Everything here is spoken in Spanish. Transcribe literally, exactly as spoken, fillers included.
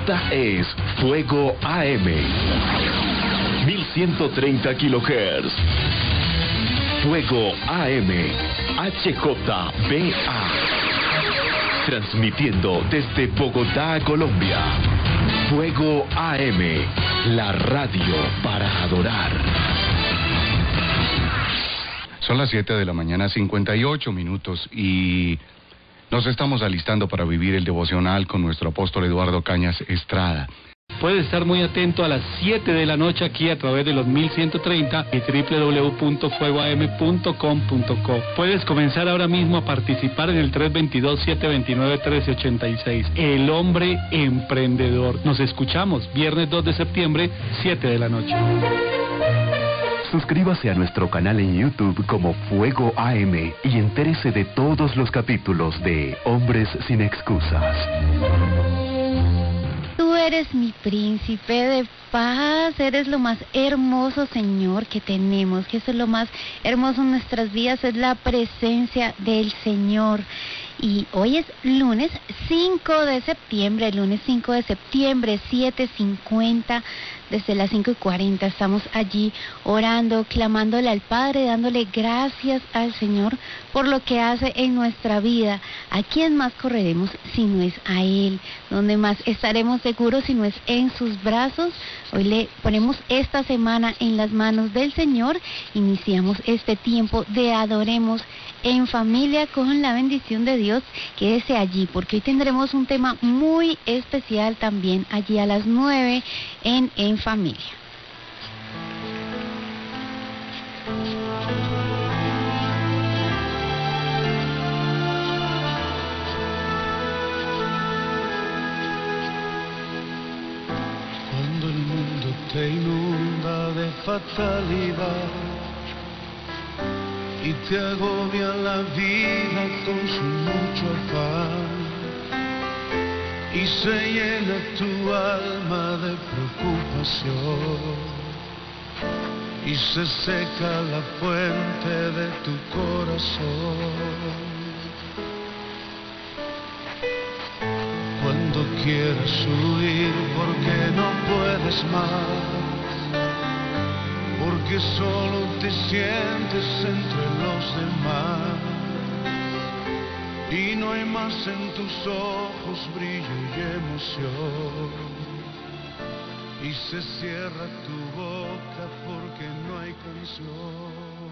Esta es Fuego A M, mil ciento treinta kilohertz. Fuego A M, H J B A. Transmitiendo desde Bogotá, Colombia. Fuego A M, la radio para adorar. Son las siete de la mañana, cincuenta y ocho minutos, y nos estamos alistando para vivir el devocional con nuestro apóstol Eduardo Cañas Estrada. Puede estar muy atento a las siete de la noche aquí a través de los mil ciento treinta y doble u doble u doble u punto fuego a m punto com punto co. Puedes comenzar ahora mismo a participar en el tres dos dos, siete dos nueve, uno tres ocho seis. El hombre emprendedor. Nos escuchamos viernes dos de septiembre, siete de la noche. Suscríbase a nuestro canal en YouTube como Fuego A M y entérese de todos los capítulos de Hombres sin Excusas. Tú eres mi príncipe de paz, eres lo más hermoso, Señor, que tenemos, que eso es lo más hermoso en nuestras vidas, es la presencia del Señor. Y hoy es lunes cinco de septiembre, lunes cinco de septiembre, siete cincuenta, desde las cinco y cuarenta estamos allí orando, clamándole al Padre, dándole gracias al Señor por lo que hace en nuestra vida. ¿A quién más correremos si no es a Él? ¿Dónde más estaremos seguros si no es en sus brazos? Hoy le ponemos esta semana en las manos del Señor, iniciamos este tiempo de adoremos en familia con la bendición de Dios. Quédese allí porque hoy tendremos un tema muy especial también allí a las nueve en En Familia. Cuando el mundo te inunda de fatalidad y te agobia la vida con su mucho afán, y se llena tu alma de preocupación, y se seca la fuente de tu corazón. Cuando quieres huir porque no puedes más, porque solo te sientes entre los demás, y no hay más en tus ojos brillo y emoción, y se cierra tu boca porque no hay canción.